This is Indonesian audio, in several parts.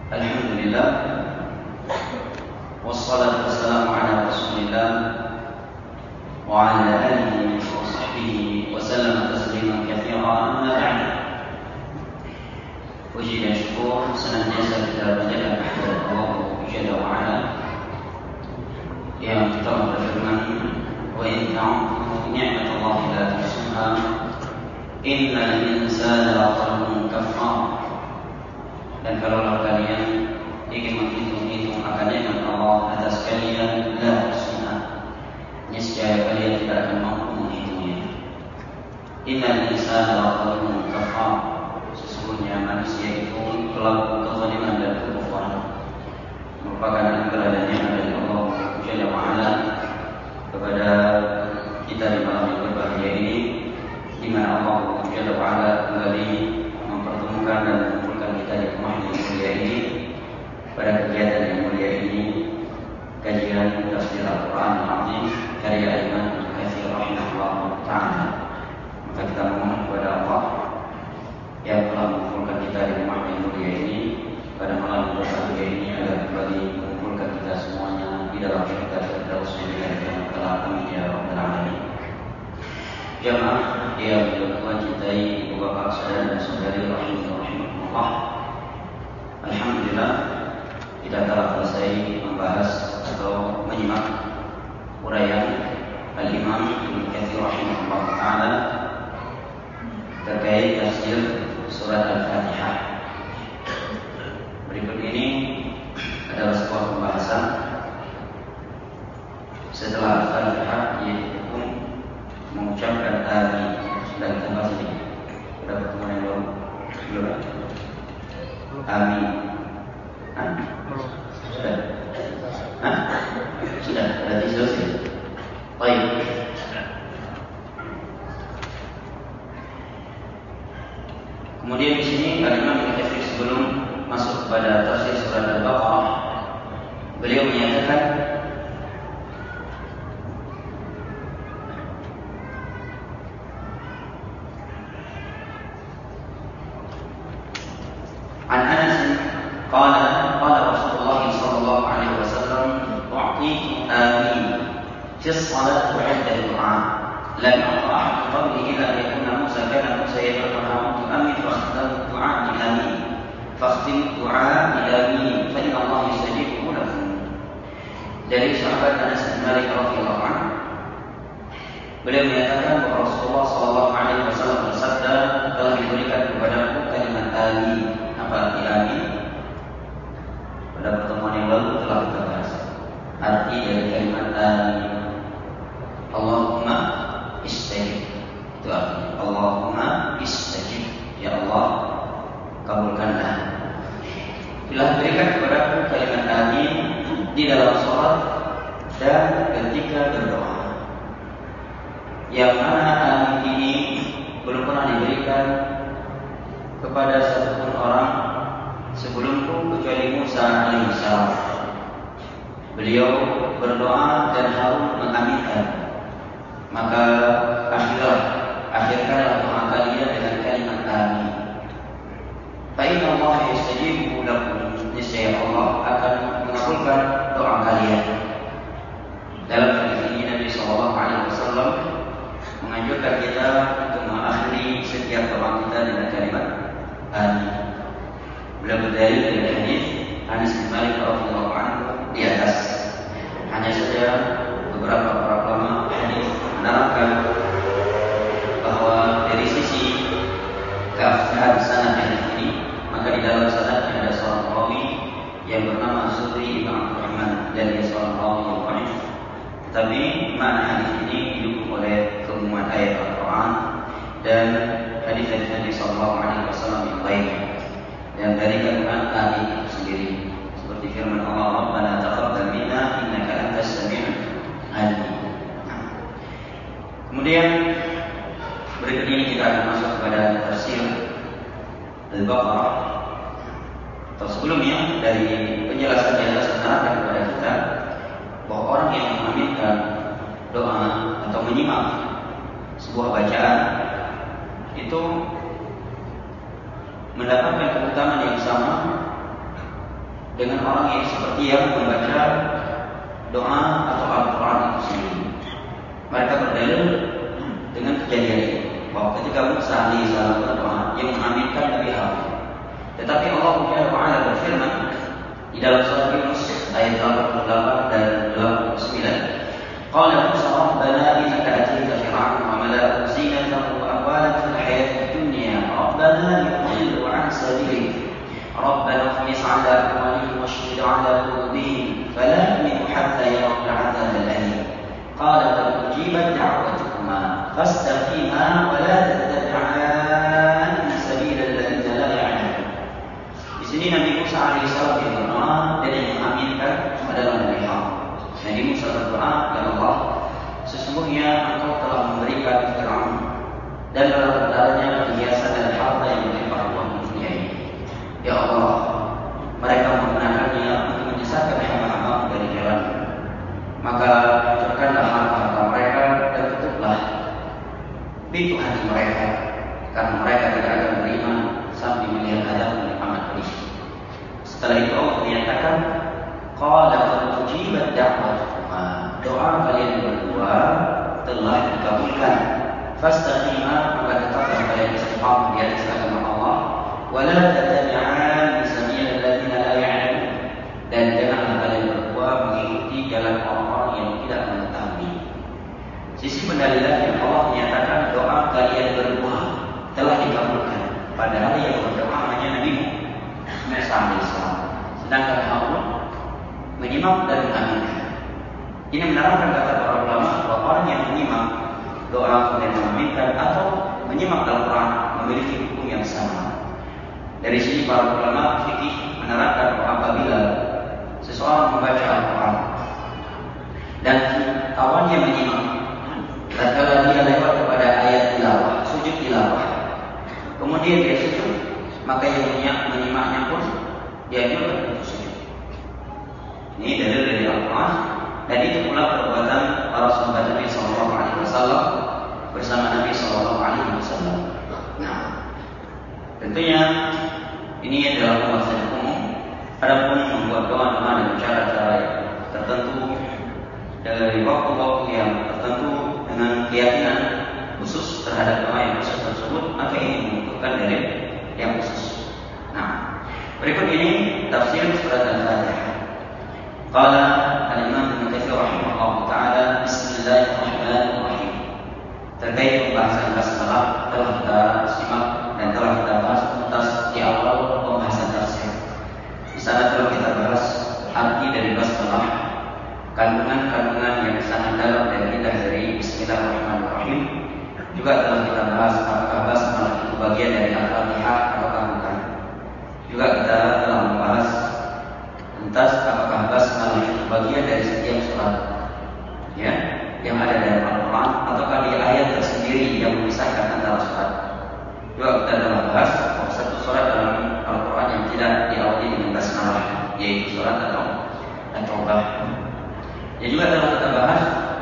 Alhamdulillah, wassalatu wassalamu ala Rasulillah wa ala alihi wa sahbihi wa sallam tasliman katsiran, amma ba'd. Puji dan syukur senantiasa kita panjatkan kepada Allah Jalla wa ala yang telah berfirman, wa in ta'uddu ni'matallahi la tuhsuha innal insana lazalumun kafar. Dan kalau kalian ingin menghitung-hitung akan nikmat Allah atas kalian, la tuhsuha, niscaya kalian tidak akan mampu menghitungnya. Innal insana lazalumun kafar, sesungguhnya manusia itu pelaku kezaliman dan kekufuran. Merupakan anugerah dan nikmat dari Allah Jalla wa ala kepada kita di malam yang berbahagia ini, di mana Allah Jalla wa ala kembali mempertemukan dan mengumpulkan kita di rumah yang mulia ini pada kegiatan yang mulia ini, kajian tafsir Al-Quran Al-Azim karya Imam Ibnu Katsir rahimahullah ta'ala. Maka kita memohon kepada Allah yang telah mengumpulkan kita di rumah yang mulia ini pada malam yang berbahagia ini agar kembali mengumpulkan kita semuanya di dalam syurga Firdaus yang diharapkan kelak. Amin ya rabbal alamin. Jamaah yang Tuhan cintai, ibu bapak, saudara dan saudari rahimahullah, alhamdulillah kita telah selesai membahas atau menyimak uraian Al-Imam Ibnu Katsir rahimahullah ta'ala terkait tafsir surat Al-Fatihah. Berikut ini adalah sebuah pembahasan setelah Al-Fatihah, yaitu mengucapkan amin dan tambah sedikit. Pada pertemuan yang baru belum? Amin. Sudah? Sudah, berarti selesai. Baik. Kemudian di sini Al-Imam Ibnu Katsir sebelum masuk kepada tafsir surat Al-Baqarah, beliau menyatakan An Anas qala Rasulullah sallallahu alaihi wasallam u'titu amin fi as-salat wa 'inda du'a lam yu'ta ahad qablihi illa yakuna Musa kana Musa yaqulu amin fa akhdahu du'a bi amin fakhtim du'a bi amin fa inna Allah yastajibu lakum. Dari sahabat Anas bin Malik radhiyallahu anhu, beliau menyatakan bahwa Rasulullah sallallahu alaihi wasallam bersabda, telah diberikan kepadaku kalimat amin. Apa arti amin? Pada pertemuan yang lalu telah kita bahas arti dari kalimat amin. Allahumma istajib, itu artinya Allahumma istajib, ya Allah kabulkanlah. Bila berikan kepadaku kalimat amin di dalam sholat dan ketika berdoa, yang mana amin ini belum pernah diberikan kepada satupun orang sebelumku kecuali Musa alaihissalam. Beliau berdoa dan Harun mengaminkan. Maka akhirkanlah doa kalian dengan kalimat amin. Fa inna Allah yastajibu lakum, niscaya Allah akan mengabulkan doa kalian. Dalam hadis ini Nabi sallallahu alaihi wasallam menganjurkan kita untuk mengakhiri setiap doa kita dengan kalimat amin. Beliau berdalil dari hadis Anas bin Malik radhiyallahu anhu di atas. Hanya saja beberapa para ulama hadis menerangkan bahwa dari sisi keabsahan sanad hadis ini, maka di dalam sanadnya ada seorang rawi yang bernama Zuhri bin Abdurrahman dan dia seorang rawi yang dhaif. Tetapi makna hadis ini didukung oleh keumuman ayat Al-Quran dan hadis-hadis Nabi sallallahu alaihi wasallam yang lainnya. Dan dari kalimat amin itu sendiri, seperti firman Allah, Rabbana taqabbal minna innaka antas samiul alim. Kemudian berikut ini kita akan masuk kepada tafsir Al-Baqarah. Atau sebelumnya, dari penjelasan di atas menerangkan kepada kita bahwa orang yang mengaminkan doa atau menyimak sebuah bacaan itu mendapatkan keutamaan yang sama dengan orang yang seperti yang membaca doa atau Al-Quran itu sendiri. Mereka berdalil dengan kejadian ini bahwa ketika Musa alaihissalam berdoa, yang mengaminkan Nabi Harun. Tetapi Allah Taala berfirman di dalam surah Yunus ayat 88 dan 89, Qala Musa Rabbana innaka atita fir'auna wa mala'ahu zinatan wa amwalan fil hayati dunya Rabbana liyudillu 'an sabilik Rabbana ighmis 'ala amwalihim washdid 'ala qulubihim fala yu'minu hatta yarawul 'adzab al-alim Qala qad ujibat da'watukuma fastaqima wa la tattabi'an sabila alladziina la ya'lamun. Di sini Nabi Musa alaihissalam berdoa dan yang mengaminkan adalah Nabi Harun. Nabi Musa berdoa, ya Allah, sesungguhnya Engkau telah memberikan Fir'aun dan dalam perhiasan dan harta yang berlimpah ruah di dunia ini. Ya Allah, mereka menggunakannya untuk menyesatkan hamba-hamba dari jalan. Maka hancurkanlah harta mereka dan tutuplah pintu hati mereka, karena mereka tidak akan beriman sampai melihat azab yang amat pedih. Setelah itu Allah menyatakan, Qala qad ujibat da'watukuma, doa kalian berdua telah dikabulkan. Fastaqima, maka tetaplah kalian istiqamah di atas agama Allah. Wa la tattabi'an sabilal ladzina la ya'lamun, dan janganlah kalian berdua mengikuti jalan orang-orang yang tidak mengetahui. Sisi pendalilan yang Allah menyatakan doa kalian berdua telah dikabulkan, padahal yang berdoa hanya Nabi Musa alaihissalam, sedangkan Harun menyimak dan mengaminkan. Ini menerangkan kata para ulama bahwa orang yang menyimak doa kemudian mengaminkan atau menyimak Al-Quran memiliki hukum yang sama. Dari sini para ulama fikih menerangkan bahwa apabila seseorang membaca Al-Quran dan kawannya menyimak, tatkala dia lewat kepada ayat tilawah, sujud tilawah, kemudian dia sujud, maka yang menyimaknya pun dianjurkan untuk sujud. Ini dalil dari Al-Quran, dan itu pula perbuatan para sahabat Nabi Sallallahu Alaihi Wasallam bersama Nabi Sallallahu Alaihi Wasallam. Nah, tentunya ini adalah pembahasan umum. Adapun membuat doa-doa dengan cara-cara tertentu dari waktu-waktu yang tertentu dengan keyakinan khusus terhadap doa yang khusus tersebut, maka ini membutuhkan dalil yang khusus. Nah, berikut ini tafsir surat Al-Fatihah. Qala al-Imam Ibnu Katsir rahimahullah taala, Bismillahirrahmanirrahim. Terkait pembahasan basmalah telah kita simak dan telah kita bahas tuntas di awal pembahasan tafsir. Di sana telah kita bahas arti dari basmalah, kandungan-kandungan yang sangat dalam dan indah dari Bismillahirrahmanirrahim. Juga telah kita bahas apakah basmalah itu bagian dari Al-Fatihah ataukah bukan. Juga kita telah membahas tuntas apakah basmalah itu bagian dari setiap surat, ya, yang ada dalam Al-Quran, ataukah dia ayat tersendiri yang memisahkan antara surat. Juga kita telah bahas satu surat dalam Al-Quran yang tidak diawali dengan basmalah, yaitu surat At-Taubah. Ya, juga telah kita bahas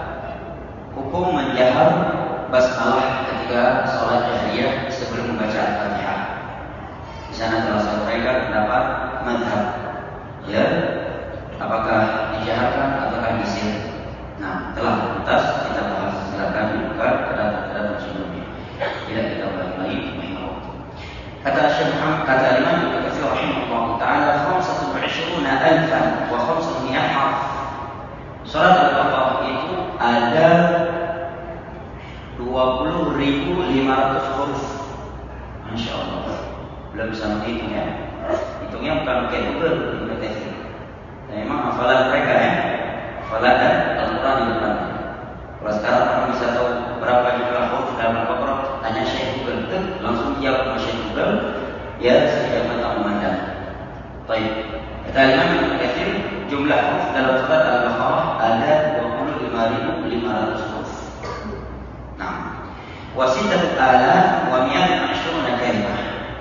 hukum menjahar basmalah ketika sholat jahriyah sebelum membaca Al-Fatihah. Di sana telah saya uraikan pendapat mazhab, ya, apakah dijaharkan ataukah disir. Nah, telah tuntas kita bahas. Silakan dibuka kedatangan sebelumnya. Tidak kita ulangi lagi. Kata Syekh Muhammad, kata Imam Ibnu Katsir rahimahullah taala, 25,500 harf. Surat Al-Baqarah itu ada 20.500 huruf. Masya Allah, belum bisa menghitung ya. Hitungnya bukan pakai Google, Ibnu Katsir. Nah, memang hafalan mereka ya, hafalan dan Al-Quran di depan. Kalau sekarang orang bisa tahu berapa jumlah huruf dalam Al-Baqarah, tanya Syekh Google, langsung jawab sama Syekh Google, ya sehingga mata memandang. Baik, kata Imam Ibnu Katsir, jumlah huruf dalam surat Al-Baqarah ada 25.500 huruf. Nah, wasitatu ala wa mi'atun ashruna kalimah,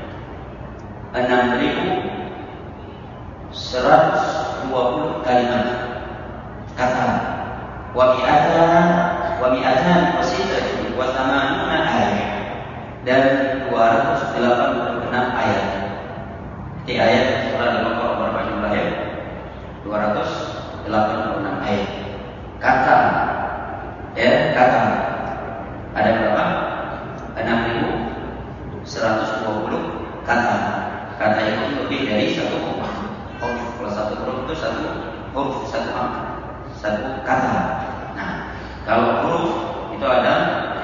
6.120 kalimat kata, wa mi'atan wasitatu wa thamanuna ayat, dan 286 ayat. Di ayat surat Al-Baqarah berapa jumlah ya? satu huruf itu satu huruf, satu kata. Nah, kalau huruf itu ada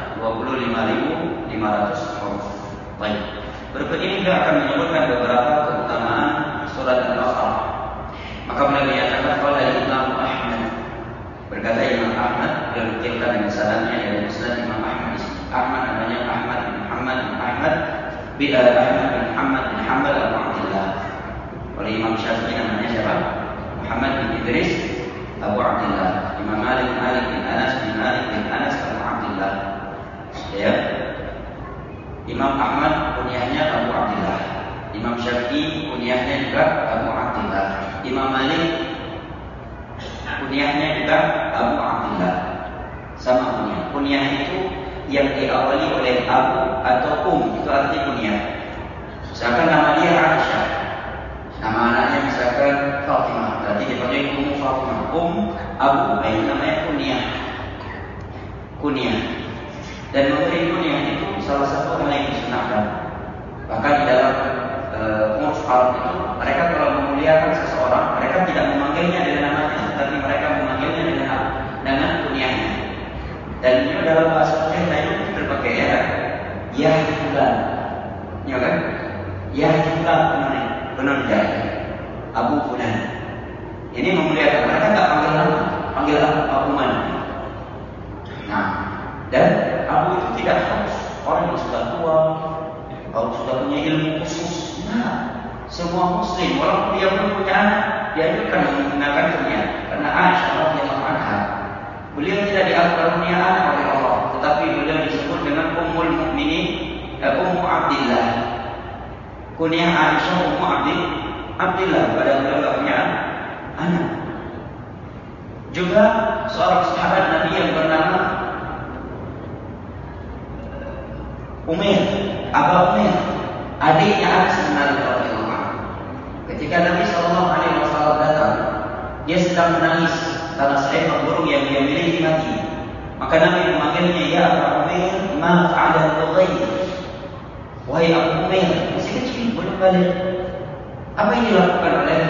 25.500 huruf. Baik. Berikut ini juga akan menyebutkan beberapa keutamaan surat Al-Baqarah. Maka beliau menyatakan qala Imam Ahmad. Berkata Imam Ahmad, beliau menukilkan dengan sanadnya dari Musnad Imam Ahmad. Ahmad namanya Ahmad bin Muhammad bin Ahmad bin Muhammad bin Hanbal Abu Abdullah. Oleh Imam Syafi'i namanya siapa? Muhammad bin Idris Abu Abdullah. Imam Malik bin Anas bin Malik bin Anas Abu Abdullah. Ya. Imam Ahmad kunyahnya Abu Abdullah. Imam Syafi'i kunyahnya juga Abu Abdullah. Imam Malik kunyahnya juga Abu Abdullah. Sama kunyah. Kunyah itu yang diawali oleh Abu atau itu arti kunyah. Misalkan nama dia Aisyah, nama anaknya misalkan Fatimah, berarti dipanggil Fatimah. Abu, itu namanya kunyah. Dan memberi kunyah itu salah satu hal yang disunahkan. Bahkan di dalam uruf Arab itu, mereka kalau memuliakan seseorang, mereka tidak memanggilnya dengan namanya, tapi mereka memanggilnya dengan kunyahnya. Dan ini dalam bahasa kita itu berbagai ya fulan, ya kan? Ya fulan penanda Abu Fulan. Ini memuliakan, mereka tak panggil nama, panggil Abu Man. Nah, dan Abu itu tidak harus orang yang sudah tua, kalau sudah punya ilmu khusus. Nah, semua Muslim, walaupun dia belum punya anak, dianjurkan menggunakan kunyah. Karena Aisyah radhiyallahu anha, beliau tidak dikaruniai anak oleh Allah, tetapi beliau disebut dengan Ummul Mukminin, Ummu Abdillah. Kunyah Aisyah Ummu Abdillah, padahal beliau tidak punya anak. Juga seorang sahabat Nabi yang bernama Umair, Abu Umair, adiknya Anas bin Malik radhiyallahu anhu. Ketika Nabi SAW datang, dia sedang menangis karena seekor burung yang dia miliki mati. Maka Nabi memanggilnya, ya Abu Umair, ma fa'ala al-ghayr. Wahai Abu Umair, masih kecil, belum balik. Apa yang dilakukan oleh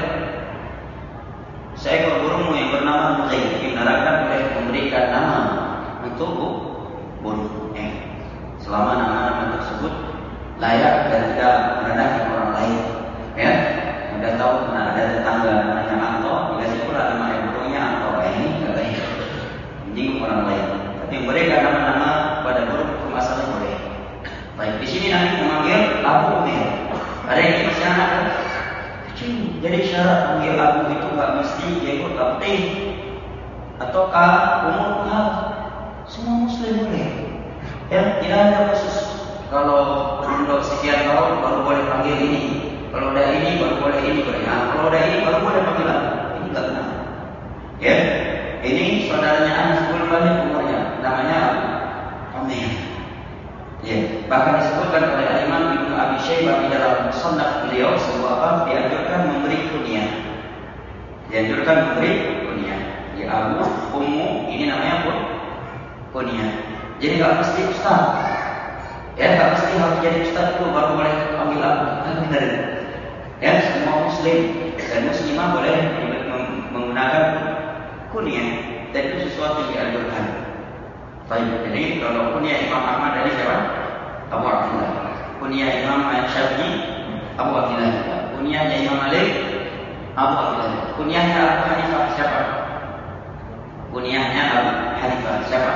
seekor burungmu yang bernama Nughayr? Dibenarkan oleh memberikan nama untuk burung. Selama nama-nama tersebut layak dan tidak merendahkan orang lain. Ya, Anda tahu pernah ada tetangga namanya Anto, dikasih pula nama yang burungnya Anto. Ini tidak baik, menyinggung orang lain. Tapi memberikan nama-nama pada burung itu asalnya boleh. Baik, di sini Nabi memanggil Abu Umair. Ada yang masih anak kecil, jadi syarat panggil Abu itu nggak mesti dia ikut kapten atau umur semua Muslim boleh. Ya, tidak ada khusus. Kalau untuk sekian tahun baru boleh panggil ini. Kalau udah ini baru boleh ini boleh. Nah, kalau udah ini baru boleh panggil apa? Ini tak benar. Ya, ini saudaranya Anas belum balik umurnya. Namanya Umair. Ya, bahkan disebutkan oleh Imam Ibnu Abi Syaibah di dalam Musannaf beliau sebuah bab dianjurkan memberi kunyah. Dianjurkan memberi kunyah. Ya Abu, Ummu, ini namanya kunyah. Jadi tak mesti ustaz, ya tak mesti harus jadi ustaz dulu baru boleh panggil Abu. Benar, ya semua Muslim dan Muslimah boleh menggunakan kunyah, dan itu sesuatu yang dianjurkan. Baik, jadi kalau kunyah Imam Ahmad dari siapa? Abu Abdullah. Kunyah Imam Syafi'i Abu Abdullah. Kunyahnya Imam Malik Abu Abdullah. Kunyahnya Abu Hanifah siapa? Kunyahnya Abu Hanifah siapa?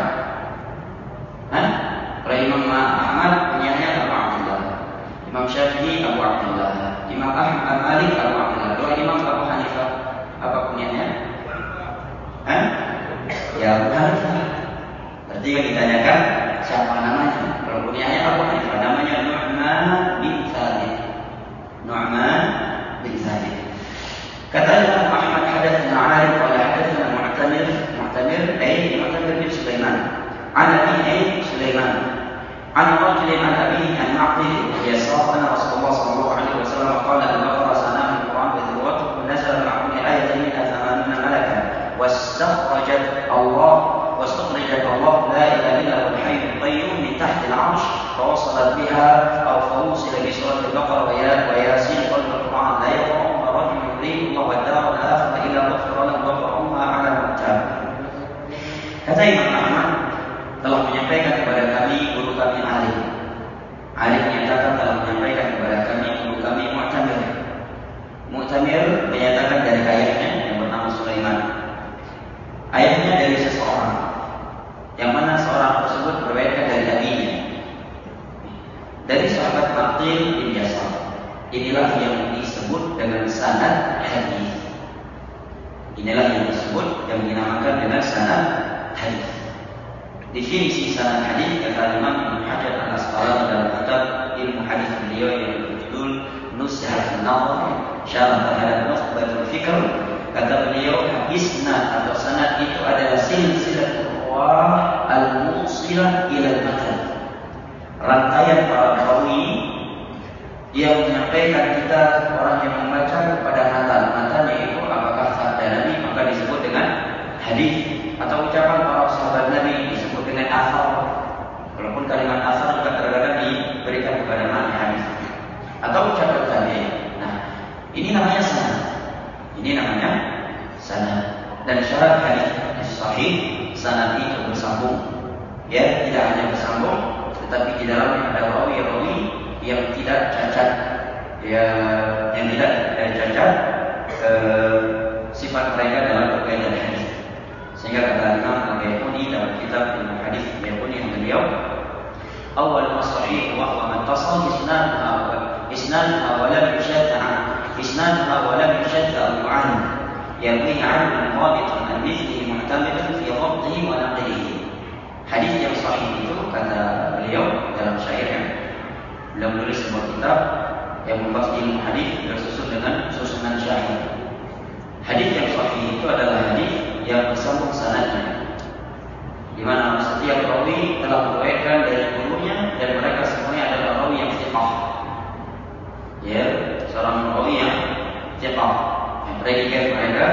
Kalau Imam Ahmad kunyahnya Abu Abdullah, Imam Syafi'i Abu Abdullah, Imam Ahmad Malik Abu Abdullah. Kalau Imam Abu Hanifah apa kunyahnya? Ya Abu Hanifah. Berarti yang ditanyakan siapa namanya? Kalau kunyahnya Abu Hanifah, namanya Nu'man bin Thabit. Nu'man bin Thabit. Kata Imam Ahmad, hadatsana Arif wa hadatsana Mu'tamir bin Sulaiman. عن أبي سليمان عن رجل عن أبيه عن معقل يسار أن رسول الله صلى الله عليه وسلم قال البقرة سنة في القرآن بذروته ونزل معه آية منها 80 ملكا واستخرجت الله لا إله إلا هو الحي القيوم من تحت العرش فوصلت بها أو فوصل بسورة البقرة وياسين قلب القرآن لا يقرأ رجل يريد الله الدار menyatakan dari ayahnya yang bernama Sulaiman. Ayahnya dari seseorang, yang mana seorang tersebut berwayatkan dari abinya, dari sahabat Maqil bin Yasar. Inilah yang disebut dengan sanad hadis. Inilah yang disebut yang dinamakan dengan sanad hadis. Definisi sanad hadis kata Imam Ibnu Hajar Al-Asqalani dalam kitab Ilmu Hadis beliau yang berjudul Nuzhatun Nadhar Syarah Terhadap Nukhbatul Fikr. Kata beliau, isnad atau sanad itu adalah silsilatul riwayah al-musilah ila al-matan. Rangkaian para rawi yang menyampaikan kita orang yang membaca kepada matan. Matannya itu apakah sabda Nabi maka disebut dengan hadis, atau ucapan para sahabat Nabi disebut dengan asar. Walaupun kalimat asar juga terkadang diberikan kepada makna hadis, atau ucapan tabi'in. Nah, ini namanya sanad. Ini namanya sanad. Dan syarat hadis sahih, sanad itu bersambung. Ya, tidak hanya bersambung, tetapi di dalamnya ada rawi-rawi yang tidak cacat, ya, yang tidak cacat sifat mereka dalam berkaitan hadis. Sehingga kata Imam Al-Baiquni dalam kitab Ilmu Hadis Baiquni yang beliau, awal masahih wa huwa man tasal isnaduha wa lam yushadda an yarwi an muwabitan an mithlihi mu'tamidan fi dhabtihi wa naqlihi. Hadis yang sahih itu kata beliau dalam syairnya, beliau menulis sebuah kitab yang membahas ilmu hadis tersusun dengan susunan syair. Hadis yang sahih itu adalah hadis yang bersambung sanadnya, di mana setiap rawi telah meriwayatkan dari gurunya dan mereka semuanya adalah rawi yang thiqah. Ya, seorang rawi yang thiqah, yang predikat mereka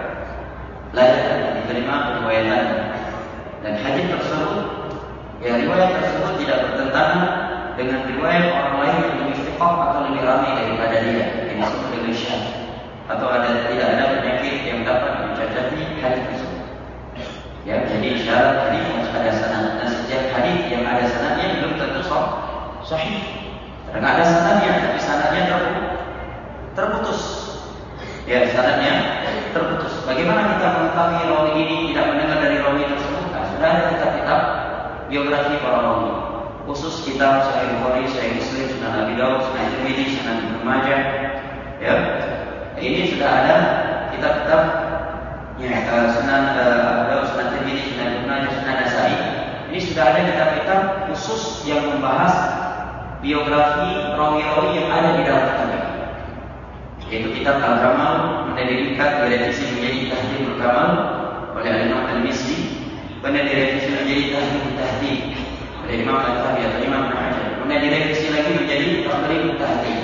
layak diterima riwayatannya. Dan hadis tersebut, ya riwayat tersebut tidak bertentangan dengan riwayat orang lain yang lebih thiqah atau lebih ramai daripada dia, yang disebut dengan syadz, atau tidak ada penyakit yang dapat mencacati hadis tersebut. Ya, jadi syarat hadis harus ada sanad, dan setiap hadis yang ada sanadnya belum tentu sahih. Karena ada sanadnya, tapi sanadnya terputus. Ya, sanadnya terputus. Bagaimana kita mengetahui rawi ini tidak mendengar dari rawi tersebut? Nah, sudah ada kitab-kitab biografi para rawi, khusus kitab Sahih Bukhari, Sahih Muslim, Sunan Abi Dawud, Sunan Tirmidzi, Sunan Ibnu Majah. Ya, ini sudah ada kitab-kitab ya, Sunan Abu Dawud, Sunan Tirmidzi, Sunan Ibnu Majah, Sunan Nasa'i. Ini sudah ada kitab-kitab khusus yang membahas biografi rawi-rawi yang ada di dalam kitab ini. Yaitu kitab Al-Kamal, menjadikan direvisi menjadi Tahdhibul Kamal oleh Imam Al-Mizzi, kemudian direvisi menjadi Tahdhibul Tahdhib oleh Imam Al-Tahawi atau Imam Al-Hajar, kemudian direvisi lagi menjadi Taqribut Tahdhib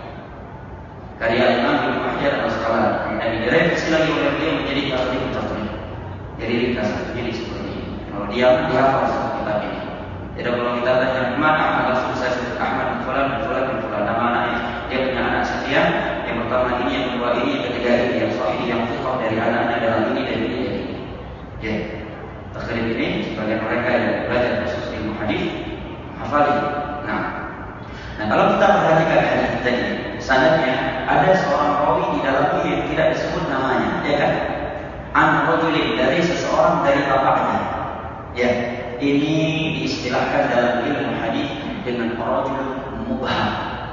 karya Imam Ibnu Hajar Al-Asqalani, dan direvisi lagi oleh beliau menjadi Taqribut Tahdhib. Jadi ringkasan jadi seperti ini. Kalau dia dihafal satu kitab ini. Jadi kalau kita tanya mana Ahmad Sukses Ahmad bin Fulan bin Fulan bin Fulan, nama anaknya, dia punya anak sekian, yang pertama ini, yang kedua ini, yang ketiga ini, yang sahih, yang thiqah dari anaknya dalam ini dan ini dan ini. Ya, Taqrib ini sebagai mereka yang belajar khusus ilmu hadis hafal ini. Nah, kalau kita perhatikan hadis tadi, sanadnya ada seorang rawi di dalamnya yang tidak disebut namanya, ya kan? An rajulin, dari seseorang dari bapaknya. Ya, ini diistilahkan dalam ilmu hadis dengan rajul mubham.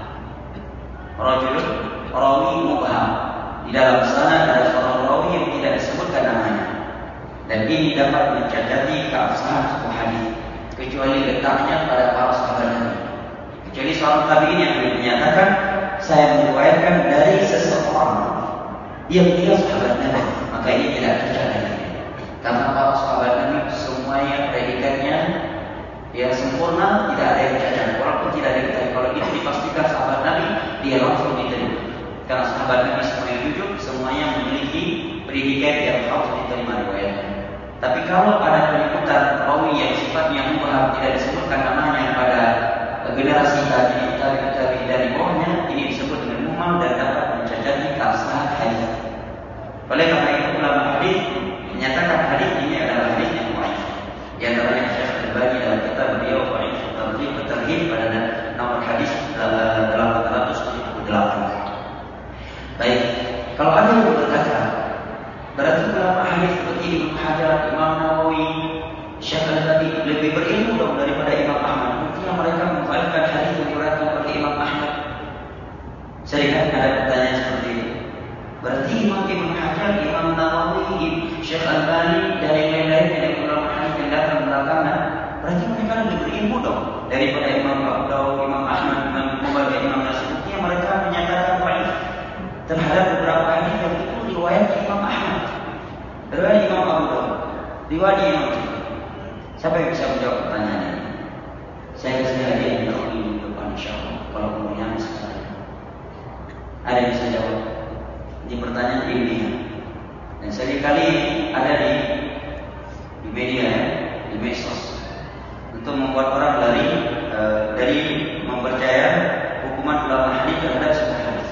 Rajul rawi mubham. Di dalam sanad ada seorang rawi yang tidak disebutkan namanya. Dan ini dapat mencacati keabsahan sebuah hadis, kecuali letaknya pada para sahabat Nabi. Kecuali seorang tabi'in yang menyatakan, saya meriwayatkan dari seseorang yang dia sahabat Nabi, maka ini tidak tercatat. Karena para sahabat Nabi semuanya predikatnya yang sempurna, tidak ada yang cacat. Walaupun tidak ada yang kalau itu dipastikan sahabat Nabi, dia langsung diterima. Karena sahabat Nabi semuanya jujur, semuanya memiliki predikat yang harus diterima riwayatnya. Tapi kalau ada penyebutan rawi yang sifatnya mubham, tidak disebutkan namanya pada generasi tabi'in dari bawahnya, ini disebut dengan mubham dan dapat mencacati keabsahan hadis. Oleh karena itu ulama hadis menyatakan hadis ini adalah hadis yang dhaif. Di antaranya Syekh Al-Albani dalam kitab beliau Dhaif At-Targhib pada nomor hadis 878. Baik, kalau ada yang berkata, berarti ulama hadis seperti Ibnu Hajar, Imam Nawawi, Syekh Al-Albani lebih berilmu dong daripada Imam Ahmad. Buktinya mereka memfahamkan hadis yang diriwayatkan oleh Imam Ahmad. Saya lihat ada pertanyaan seperti itu. Berarti Imam Ibnu Hajar, Imam Nawawi, Syekh Al-Albani dan yang lain-lain dari ulama hadis yang datang belakangan, berarti mereka lebih berilmu dong daripada Imam Abu Dawud, Imam Ahmad, Imam Bukhari, Imam Nasir. Buktinya mereka menyatakan dhaif terhadap beberapa hadis yang itu riwayat Imam Ahmad, riwayat Imam Abu Dawud, riwayat Imam Tirmidzi. Siapa yang bisa menjawab pertanyaan ini? Saya kasih hadiah di depan insyaallah kalau kemudian sekarang. Ada yang bisa jawab? Ini pertanyaan ilmiah. Dan seringkali ada di media, di medsos, untuk membuat orang lari dari mempercaya hukuman ulama hadis terhadap sebuah hadis.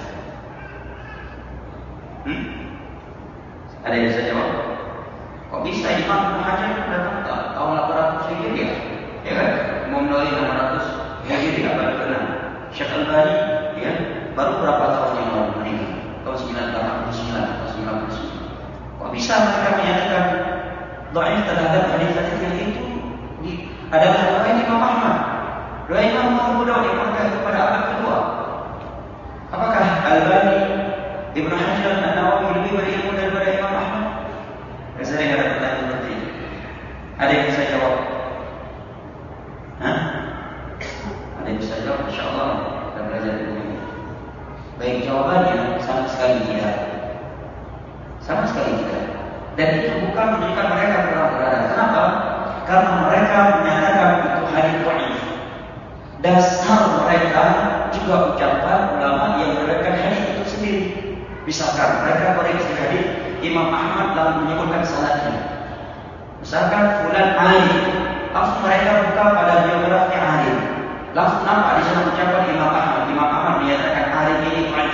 Ada yang bisa jawab? Kok bisa Imam Ibnu Hajar datang tahun 800 Hijriah, ya kan? Imam Nawawi 600 Hijriah baru kenal. Syekh Al-Albani, ya, baru berapa tahun yang lalu meninggal? Tahun 989 atau 99. Kok bisa mereka menyatakan dhaif terhadap hadis-hadis yang itu adalah riwayat Imam Ahmad, riwayat Imam Abu Dawud yang berkaitan kepada abad kedua? Apakah Al-Albani, Ibnu Hajar, An-Nawawi lebih berilmu daripada Imam Ahmad? Saya ada pertanyaan seperti ini. Ada yang bisa jawab? Hah? Ada yang bisa jawab? InsyaAllah kita belajar ini. Baik, jawabannya sama sekali tidak. Sama sekali tidak. Dan itu bukan menunjukkan mereka kurang berada. Kenapa? Karena mereka menyatakan itu hadis dhaif. Dasar mereka juga ucapan ulama yang meriwayatkan hadis itu sendiri. Misalkan mereka koreksi hadis Imam Ahmad lalu menyebutkan sanadnya. Misalkan fulan alim, langsung mereka buka pada biografi alim. Langsung nampak di sana ucapan Imam Ahmad. Imam Ahmad menyatakan alim ini dhaif.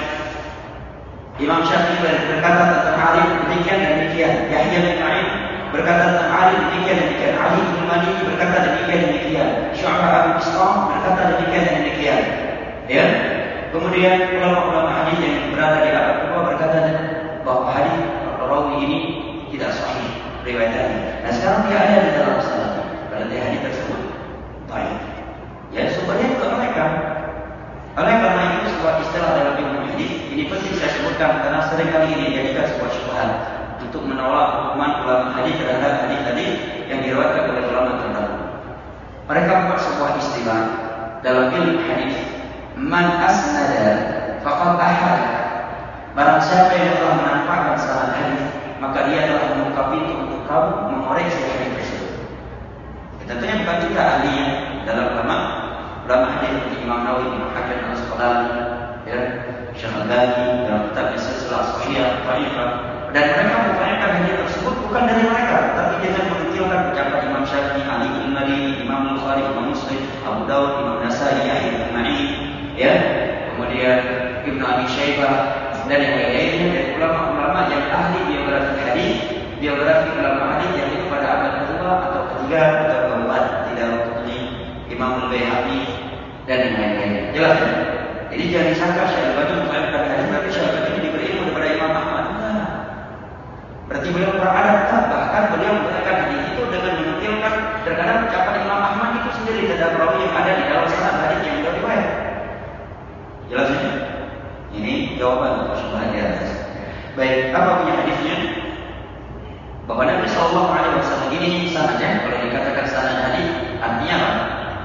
Imam Syafi'i berkata tentang alim demikian dan demikian. Yahya bin Ma'in berkata tentang alim demikian dan demikian. Ali bin Madini berkata demikian dan demikian. Syu'bah bin Islam berkata demikian dan demikian. Ya. Kemudian ulama-ulama hadis yang berada di abad kedua berkata bahwa hadis rawi ini tidak sahih riwayatannya. Nah sekarang dia ada di dalam sanad. Berarti hadis tersebut dhaif. Ya, sumbernya juga mereka. Oleh karena itu sebuah istilah dalam ilmu hadis ini penting saya sebutkan karena sering kali ini dijadikan sebuah syubhat untuk menolak hukuman ulama hadis terhadap hadis-hadis yang diriwayatkan oleh ulama terdahulu. Mereka membuat sebuah istilah dalam ilmu hadis, man asnada faqad ahad. Barang siapa yang telah menampakkan sanad hadis, maka dia telah membuka pintu untuk kamu mengoreksi hadis tersebut. Tentunya bukan kita ahlinya dalam ulama hadis seperti Imam Nawawi, Imam Hajar Al-Asqalani, ya, Syekh Al-Albani dalam kitabnya Silsilah Shahihah Dhaifah, dan mereka memfahamkan hadis tersebut bukan dari mereka, tapi dengan menukilkan ucapan Imam Syafi'i, Ali bin Madini, Imam Bukhari, Imam Muslim, Abu Dawud, Imam Nasai, Yahya bin Ma'in, ya, kemudian Ibnu Abi Syaibah dan yang lainnya dari ulama-ulama yang ahli biografi hadis, biografi ulama hadis yang itu pada abad kedua atau ketiga atau keempat, tidak seperti Imam Al-Baihaqi dan yang lain-lainnya. Jelas kan? Jadi jangan disangka Syekh Al-Albani memfahamkan hadis tapi Syekh Al-Albani ini diberi ilmu daripada Imam Ahmad. Nah, berarti beliau beradab, bahkan beliau mengatakan hadis itu dengan menukilkan terkadang ucapan Imam Ahmad itu sendiri terhadap rawi yang ada di dalam sanad hadis yang beliau riwayat. Jelas ini? Ini jawaban untuk syubhat di atas. Baik, apa punya hadisnya? Bahwa Nabi Sallallahu Alaihi Wasallam ini sanadnya, kalau dikatakan sanad hadis, artinya apa?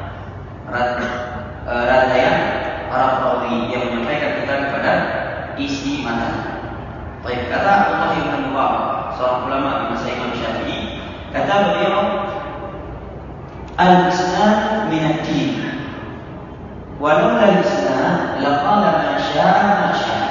Rantaian para perawi yang menyampaikan kita kepada isi matan. Baik, kata Abdullah bin Mubarak, seorang ulama di masa Imam Syafi'i, kata beliau, al-isnad min ad-din. Walau al-isnad laqala ma syaa ma syaa.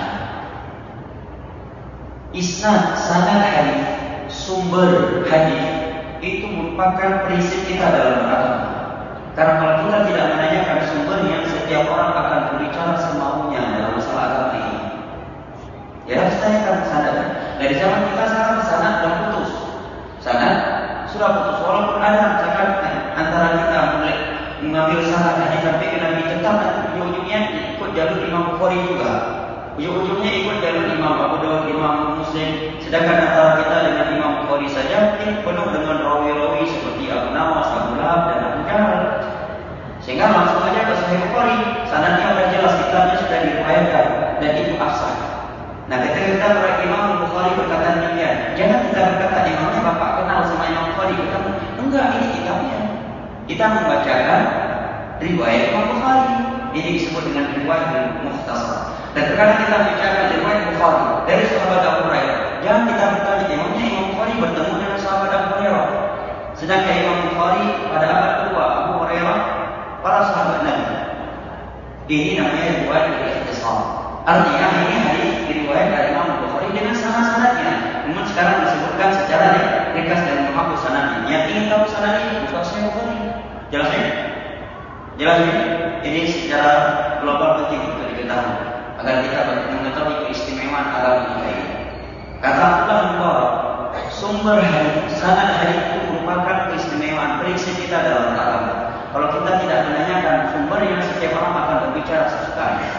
Isnad, sanad hadis, sumber hadis itu merupakan prinsip kita dalam agama. Karena kalau kita tidak menanyakan sumbernya, setiap orang akan berbicara semaunya dalam masalah agama ini. Ya, harus tanyakan sanad. Dari zaman kita sekarang sanad sudah putus. Sanad sudah putus. Walaupun ada misalkan antara kita mulai mengambil sanad hadis sampai ke Nabi, tetap nanti ujung-ujungnya ikut jalur Imam Bukhari juga. Ujung-ujungnya ikut jalur Imam Abu Dawud, Imam Muslim. Sedangkan antara kita dengan Imam Bukhari saja penuh dengan rawi-rawi seperti Abu Nawas, Abu Lahab dan Abu Jahal. Sehingga langsung saja ke Sahih Bukhari, sanadnya sudah jelas, kitabnya sudah diriwayatkan dan itu asal. Nah, ketika kita berkata Imam Bukhari berkata demikian, jangan kita berkata imamnya Bapak kenal sama Imam Bukhari. Kita enggak, ini kitabnya. Kita membacakan riwayat Imam Bukhari. Ini disebut dengan riwayat mukhtasar. Dan terkadang kita bicara riwayat Bukhari dari sahabat Abu Hurairah. Jangan kita bertanya imamnya Imam Bukhari bertemu dengan sahabat Abu Hurairah. Sedangkan Imam Bukhari pada abad kedua, Abu Hurairah para sahabat Nabi. Ini namanya riwayat ikhtisar. Artinya ini hadis diriwayat dari Imam Bukhari dengan sanad-sanadnya. Namun sekarang disebutkan secara ringkas dan menghapus sanadnya. Yang ingin tahu sanadnya buka Sahih Bukhari. Jelas ya? Jelas ya? Ini secara global penting untuk diketahui agar kita mengetahui keistimewaan agama kita ini. Kata Abdullah bin Mubarak, sumber hadis, sanad hadis itu merupakan keistimewaan prinsip kita dalam agama. Kalau kita tidak menanyakan sumbernya, setiap orang akan berbicara sesukanya.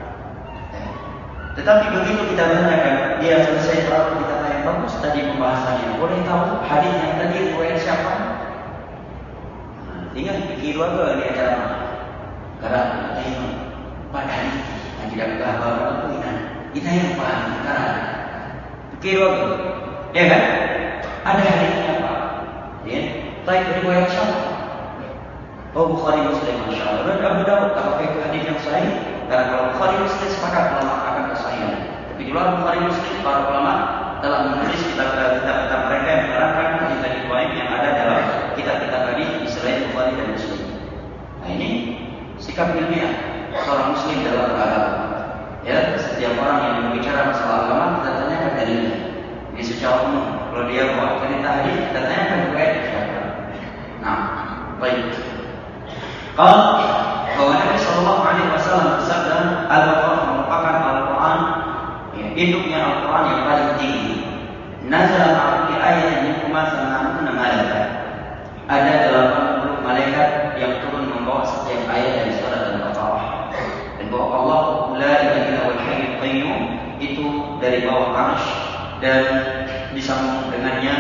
Tetapi begitu kita menanyakan, dia selesai baru kita tanya, bagus tadi pembahasannya. Boleh tahu hadis yang tadi riwayat siapa? Tinggal pikir juga di acara mana. Karena kita yang pada hadis yang tidak berkabar itu kita yang paham. Karena pikir juga, ya kan? Ada hadisnya apa? Ya, baik riwayat siapa? Oh, Bukhari Muslim, Masya Allah. Dan Abu Dawud, apakah itu hadis yang sahih? Karena kalau Bukhari Muslim sepakat ulama akan kesahihan. Tapi di luar Bukhari Muslim, para ulama telah menulis kitab-kitab mereka yang menerangkan hadis riwayat yang ada dalam kitab-kitab hadis di selain Bukhari dan Muslim. Nah, ini sikap ilmiah seorang Muslim dalam beragama. Ya, setiap orang yang berbicara masalah agama kita tanyakan dalilnya. Ini secara umum. Kalau dia bawa cerita hadis, kita tanyakan riwayat siapa. Nah, baik. Kalau bahwa Nabi Sallallahu Alaihi Wasallam bersabda, Al-Baqarah merupakan Al-Quran, ya, induknya Al-Quran yang paling tinggi. Nazala ma'akulli ayatin minhuma sama'una malaikat. Ada 80 malaikat yang turun membawa setiap ayat dari surat Al-Baqarah. Dan bahwa Allah la ilaha illa huwal hayyul qayyum itu dari bawah arsy dan disambung dengannya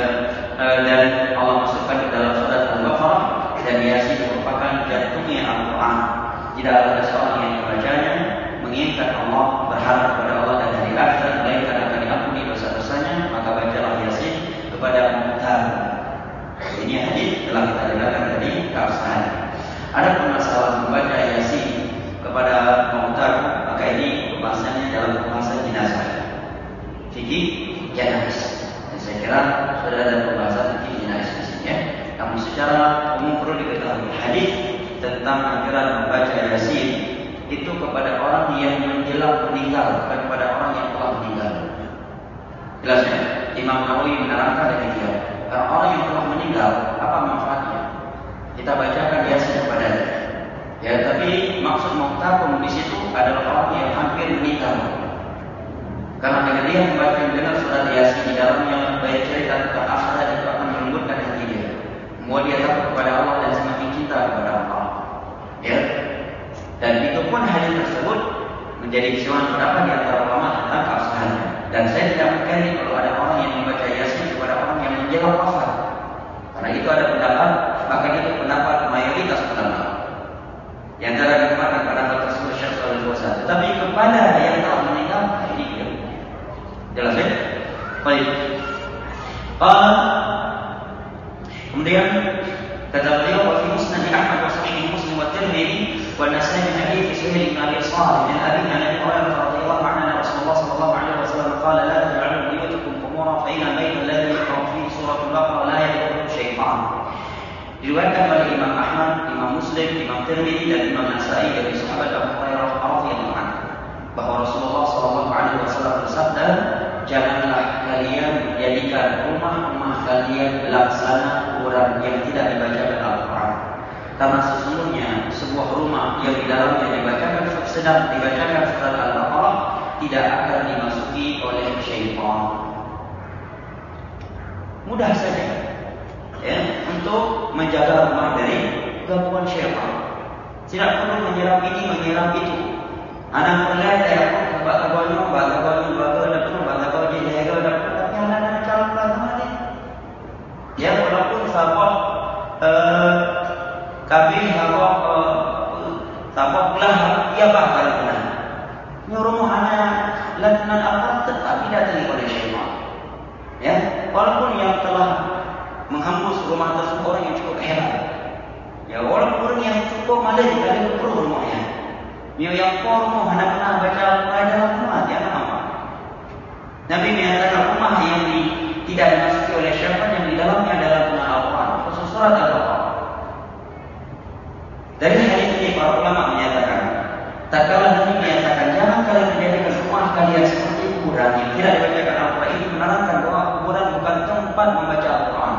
dan Allah masukkan ke dalam surat Al-Baqarah. Dan Yasin merupakan jantungnya Al-Quran. Tidak ada seorang yang membacanya menginginkan Allah, berharap kepada Allah dan hari akhirat, melainkan akan diampuni dosa-dosanya. Maka bacalah Yasin kepada Mu'tar. Ini hadis telah kita dengarkan tadi keabsahan. Adapun masalah membaca Yasin kepada Mu'tar, maka ini pembahasannya dalam pembahasan jenazah fikih jenazah. Dan saya kira sudah ada pembahasan fikih jenazah di sini ya. Namun secara umum perlu diketahui hadis tentang anjuran membaca Yasin itu kepada orang yang menjelang meninggal, bukan kepada orang yang telah meninggal. Jelasnya Imam Nawawi menerangkan demikian. Karena orang yang telah meninggal, apa manfaatnya? Kita bacakan Yasin kepadanya. Ya, tapi maksud muqtakum di situ adalah orang yang hampir meninggal. Karena dengan dia membaca dengan surat Yasin di dalamnya baik cerita tentang akhirat itu akan melembutkan hati dia. Membuat dia takut kepada Allah dan semakin cinta kepada Allah. Ya. Dan itu pun hadis tersebut menjadi keseluruhan pendapat di antara ulama tentang keabsahannya. Dan saya tidak mengkaji kalau ada orang yang membaca Yasin kepada orang yang menjelang wafat. Karena itu ada pendapat, bahkan itu pendapat mayoritas ulama. Di antara dikatakan pendapat tersebut Syekh Shalih Al-Fauzan. Tetapi kepada yang telah meninggal, ini dia. Jelas ya? Baik. Kemudian kata beliau wa fi musnad Ahmad wa sahih Muslim wa Tirmidzi wa Nasa'i min hadits Suhail bin Abi Shalih min Abi Hurairah radhiyallahu anhu Rasulullah sallallahu alaihi wasallam qala la taj'alu buyutakum qubura fa inna al-bayta alladhi yaqra'u fihi suratul Baqarah la yadkhuluhu syaitan. Diriwayatkan oleh Imam Ahmad, Imam Muslim, Imam Tirmidzi dan Imam Nasa'i dari sahabat Abu Hurairah radhiyallahu anhu bahwa Rasulullah sallallahu alaihi wasallam bersabda, janganlah kalian menjadikan rumah-rumah kalian laksana kuburan yang tidak dibacakan Al-Quran. Karena sesungguhnya sebuah rumah yang di dalamnya sedang dibacakan surat Al-Baqarah tidak akan dimasuki oleh syaitan. Mudah saja ya, untuk menjaga rumah dari gangguan syaitan. Tidak perlu menyiram ini, menyiram itu. Anak mulai saya pun bagaimannya, rumah tersebut orang yang cukup hebat. Ya orang yang cukup malah dikali perlu rumahnya. Yang rumah hendak pernah baca Al-Quran dalam rumah dia apa? Nabi menyatakan rumah yang tidak dimasuki oleh syaitan yang di dalamnya adalah rumah Al-Quran, khusus surat Al-Baqarah. Dari hadis ini para ulama menyatakan, tak kala Nabi menyatakan jangan kalian menjadikan rumah kalian seperti kuburan yang tidak dibacakan Al-Quran. Ini menerangkan bahwa kuburan bukan tempat membaca Al-Quran.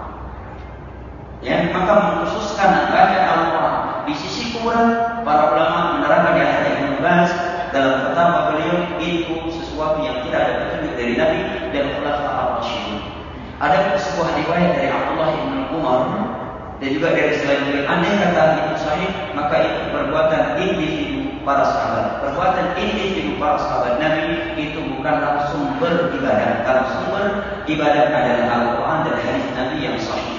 Ya, maka mengkhususkan membaca Al-Quran di sisi kuburan, para ulama menerangkan yang ada yang membahas dalam fatwa beliau itu sesuatu yang tidak ada petunjuk dari Nabi dan khulafaur rasyidin. Ada sebuah riwayat dari Abdullah bin Umar dan juga dari selain beliau, andai kata itu sahih, maka itu perbuatan individu para sahabat. Perbuatan individu para sahabat Nabi itu bukanlah sumber ibadah. Kalau sumber ibadah adalah Al-Quran dan hadis Nabi yang sahih.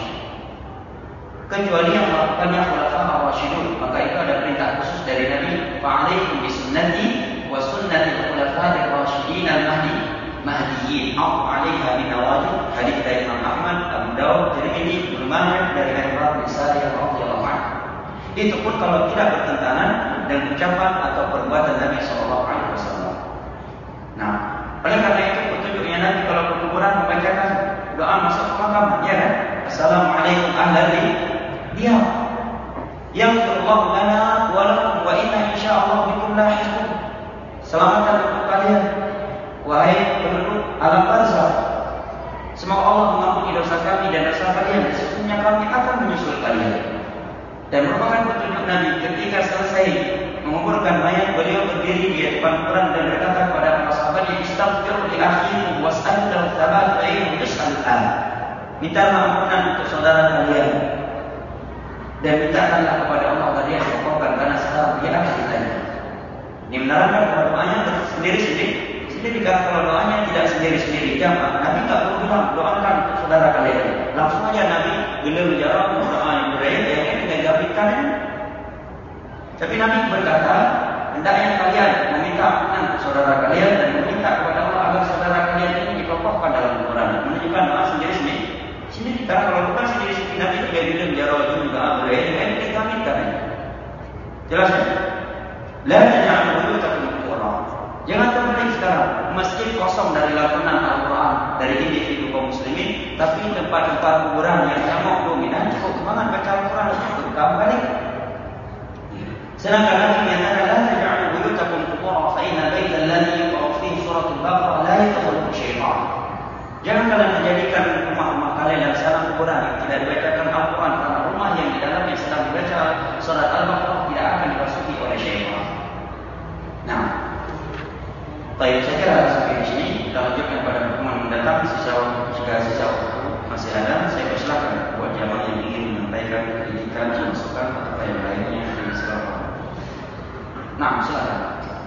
Kecuali yang melakukannya khulafaur rasyidun, maka itu ada perintah khusus dari Nabi, fa'alaikum bisunnati wa sunnati khulafair rasyidin al-mahdiyyin, au 'alaiha bin nawajib. Hadis dari Imam Ahmad, Abu Dawud, Tirmidzi, Ibnu Majah dari Imam Bukhari radhiyallahu anhu. Itu pun kalau tidak bertentangan dengan ucapan atau perbuatan Nabi sallallahu alaihi wasallam. Nah, oleh karena itu petunjuknya Nabi kalau ke kuburan membacakan doa masuk ke makam, ya kan? Assalamualaikum ahlal diam. Yaghfirullahu lana wa lakum wa inna insyaallah bikum lahiqun. Selamatkan untuk kalian wahai penduduk alam barzakh. Semoga Allah mengampuni dosa kami dan dosa kalian. Sesungguhnya kami akan menyusul kalian. Dan merupakan petunjuk Nabi ketika selesai menguburkan mayat, beliau berdiri di depan kuburan dan berkata kepada para sahabat, "Istaghfiru li akhikum was'alu lahu tsabat fa innahu yus'al an." Mintalah ampunan untuk saudara kalian dan mintakanlah kepada Allah agar dia dimaafkan karena sekarang dia akan ditanya. Ini menerangkan bahwa doanya sendiri kan, kalau doanya tidak sendiri jamaah. Nabi tak perlu bilang doakan untuk saudara kalian. Langsung aja Nabi beliau menjawab doa yang berbeda yang tidak diabaikan. Tapi Nabi berkata, hendaknya kalian meminta ampunan untuk saudara kalian dan meminta kepada Allah agar saudara kalian ini dikokohkan dalam Al-Quran. Menunjukkan doa sendiri kan, kalau bukan sendiri Nabi juga bilang menjawab juga berbeda. Ini kita minta. Jelas ya? La taj'alu buyutakum qura. Jangan terbalik sekarang masjid kosong dari lakonan Al-Quran dari individu kaum muslimin, tapi tempat-tempat kuburan yang jamak dominan cukup semangat baca Al-Quran itu kamu balik. Sedangkan Nabi menyatakan la taj'alu buyutakum qura fa inna baital ladzi yuqra'u fihi suratul Baqarah la yadkhulu syaitan. Jangan kalian menjadikan rumah-rumah kalian yang sarang kuburan yang tidak dibacakan Al-Quran, karena rumah yang di dalamnya sedang dibaca surat Al-Baqarah tidak akan dimasuki oleh syaitan. Nah, baik, saya kira sampai di sini. Kita lanjutkan pada pertemuan mendatang. Jika sisa waktu masih ada, saya persilakan buat jamaah yang ingin menyampaikan kritikan, masukan atau yang lainnya di silakan. Nah, silakan.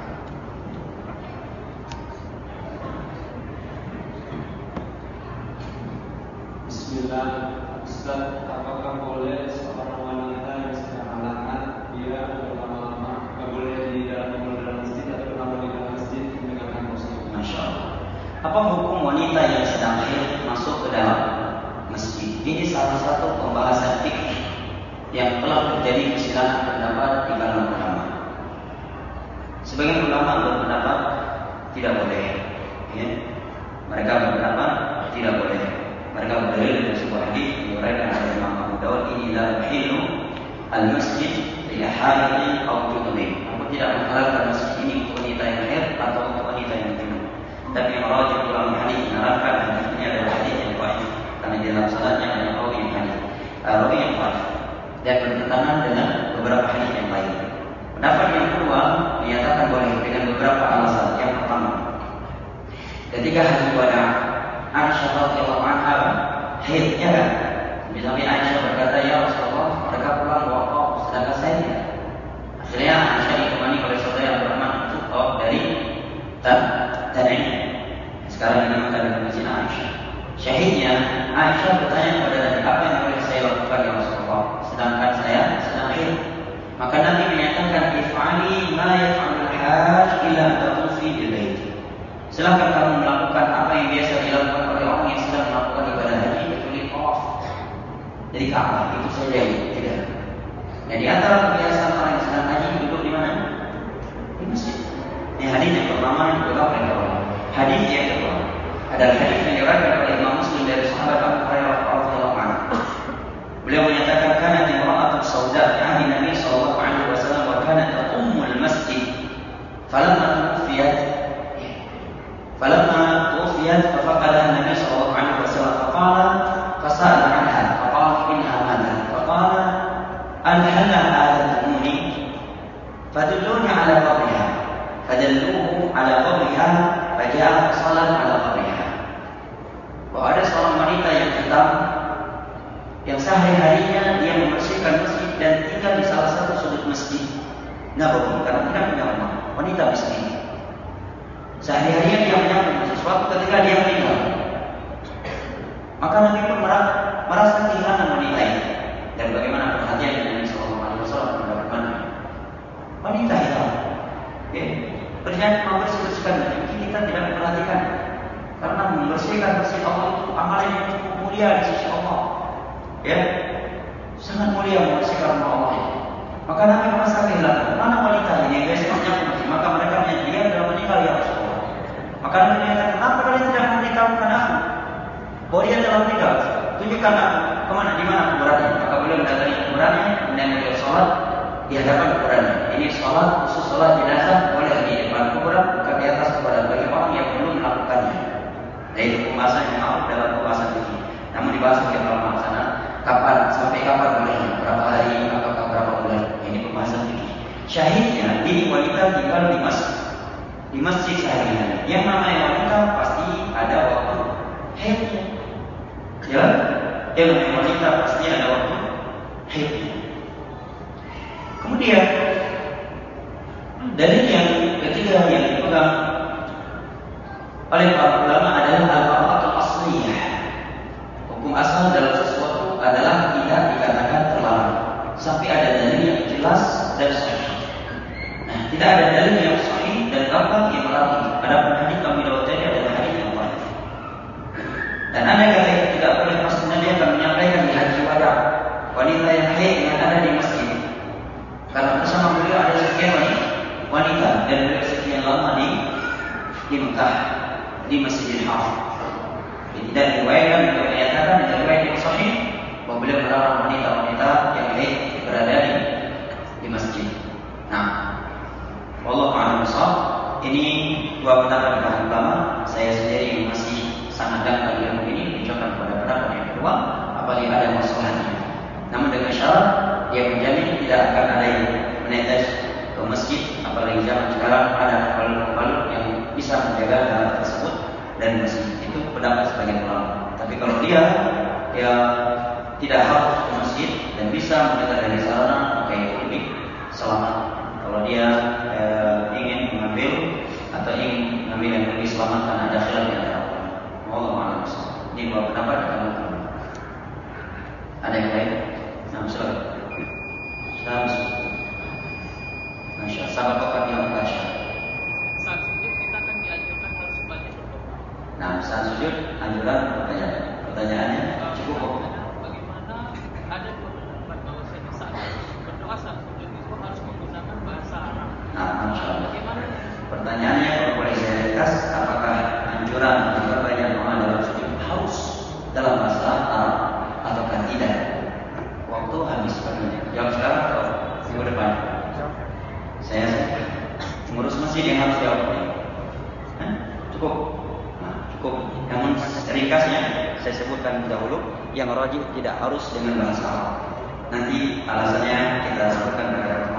Bismillah. Ustaz, apakah boleh seorang wanita yang sedang halangan dia berlama-lama nggak boleh di dalam masjid atau berlama di dalam masjid mendengarkan musik? Masya Allah. Apa hukum wanita yang sedang haid masuk ke dalam masjid? Ini salah satu pembahasan fikih yang telah terjadi perselisihan pendapat di kalangan ulama. Sebagian ulama berpendapat tidak boleh. Ya. Mereka berpendapat tidak boleh. Mereka berdalil dengan sebuah hadis diriwayatkan oleh Imam Abu Dawud, "Ini la yuhillu al-masjid li haidin aw junubin." Aku tidak menghalalkan masjid ini untuk wanita yang haid atau untuk wanita yang junub. Tapi yang rajih ulama hadis menerangkan hadis ini adalah hadis yang dhaif karena di dalam sanadnya ada rawi yang dhaif dan bertentangan dengan beberapa hadis yang lain. Pendapat yang kedua menyatakan boleh dengan beberapa alasan. Yang pertama, ketika haji wada Aisyah radhiyallahu anha haid, ya kan? Misalnya Aisyah berkata, "Ya Rasulullah, mereka pulang wakaf, sedangkan saya tidak." Akhirnya Aisyah ditemani oleh saudara Abdurrahman dari Tan'im. Sekarang dinamakan dengan Masjid Aisyah. Syahidnya Aisyah bertanya kepada Nabi, "Apa yang boleh saya lakukan ya Rasulullah? Sedangkan saya sedang haid." Maka Nabi menyatakan, "If'ali ma yaf'alul hajj illa tatufi bil bait." Silakan kamu melakukan apa yang biasa dilakukan oleh orang yang sedang melakukan ibadah haji, kecuali tawaf. diriwayatkan oleh Imam Muslim dari sahabat Abu Hurairah radhiyallahu anhu. Beliau menyatakan kanat imra'atun sauda fi Nabi sallallahu alaihi wasallam wa kanat ummul masjid. Falamma tuwfiyat fafaqadaha Nabi sallallahu alaihi wasallam faqala fasa'ala anha faqala innaha matat faqala an halla adatuni fadulluni ala qabriha fadalluhu ala qabriha faja'a salat ala qabriha. Bahwa ada seorang wanita yang hitam yang sehari-harinya dia membersihkan masjid dan tinggal di salah satu sudut masjid Nabawi karena tidak punya rumah. Wanita miskin. Sehari-harinya dia menyambung sesuatu ketika dia meninggal. Maka Nabi pun merasa kehilangan wanita ini. Dan bagaimana perhatian Nabi Sallallahu Alaihi Wasallam mendapatkan wanita hitam. Berjanji membersihkan masjid. Mungkin kita tidak memperhatikan karena membersihkan masjid Allah itu amalan yang cukup mulia di sisi Allah. Sangat mulia membersihkan rumah Allah itu. Maka Nabi merasa kehilangan. Mana wanita ini yang biasanya masjid? Maka mereka menyatakan dia adalah meninggal ya Rasulullah. Maka Nabi menyatakan, kenapa kalian tidak memberitahukan aku bahwa dia telah meninggal? Tunjukkan aku kemana, di mana kuburannya. Maka beliau mendatangi kuburannya, kemudian beliau sholat di hadapan kuburannya. Ini sholat khusus sholat jenazah boleh di depan kuburan, bukan di atas kuburan bagi orang yang belum melakukannya. Dan itu pembahasan yang maaf dalam pembahasan ini. Namun dibahas oleh ulama sana, kapan sampai kapan bolehnya, berapa hari, apakah berapa bulan. Ini pembahasan ini. Syahidnya ini wanita tinggal di masjid sehari-hari. Yang namanya wanita pasti ada waktu haidnya. Yang namanya wanita pasti ada waktu haidnya. Kemudian dalil yang ketiga yang dipegang oleh para ulama adalah al-bara'atul asliyah. Hukum asal dalam sesuatu adalah tidak dikatakan terlarang sampai ada dalil yang jelas dan sahih. Tidak ada dalil yang sahih dan gampang yang melarang. Adapun hadis Abu Dawud tadi adalah hadis yang dhaif. Dan ada kata yang tidak boleh pasti Nabi akan menyampaikan di haji wada wanita yang haid yang ada di masjid. Karena bersama beliau ada sekian wanita dan beliau sekian lama di Mekah di Masjidil Haram. Tidak diriwayatkan beliau menyatakan dalam riwayat yang sahih bahwa beliau melarang wanita-wanita yang haid berada di masjid. Wallahu a'lam bishawab. Ini dua pendapat para ulama. Saya sendiri yang masih sangat dangkal ilmu ini menunjukkan pada pendapat yang kedua, apabila ada masalahnya. Namun dengan syarat dia menjamin tidak akan ada yang menetes ke masjid, apalagi zaman sekarang ada pembalut yang bisa menjaga hal tersebut dan masjid itu pendapat sebagian ulama. Tapi kalau dia tidak harus ke masjid dan bisa menjaga dari sarana, maka itu lebih selamat. Kalau dia ingin mengambil atau ingin mengambil yang lebih selamat karena ada khilaf yang ada. Wallahu a'lam bishawab. Ini dua pendapat kalau ada yang lain. Silakan. Masya Allah. Sahabat Bapak yang Masya. Saat sujud kita kan dianjurkan harus banyak berdoa. Saat sujud anjuran pertanyaannya cukup. Bagaimana ada pendapat bahwasanya saat berdoa saat sujud itu harus menggunakan bahasa Arab. Masya Allah. Bagaimana? Pertanyaannya kalau boleh saya ringkas, apakah anjuran memperbanyak doa dalam sujud harus dalam bahasa Arab ataukah tidak? Waktu habis pertanyaan. Jawab sekarang atau minggu depan? Saya mengurus masjid yang harus jawab. Cukup. Cukup. Namun ringkasnya saya sebutkan dahulu, yang rajih tidak harus dengan bahasa Arab. Nanti alasannya kita sebutkan pada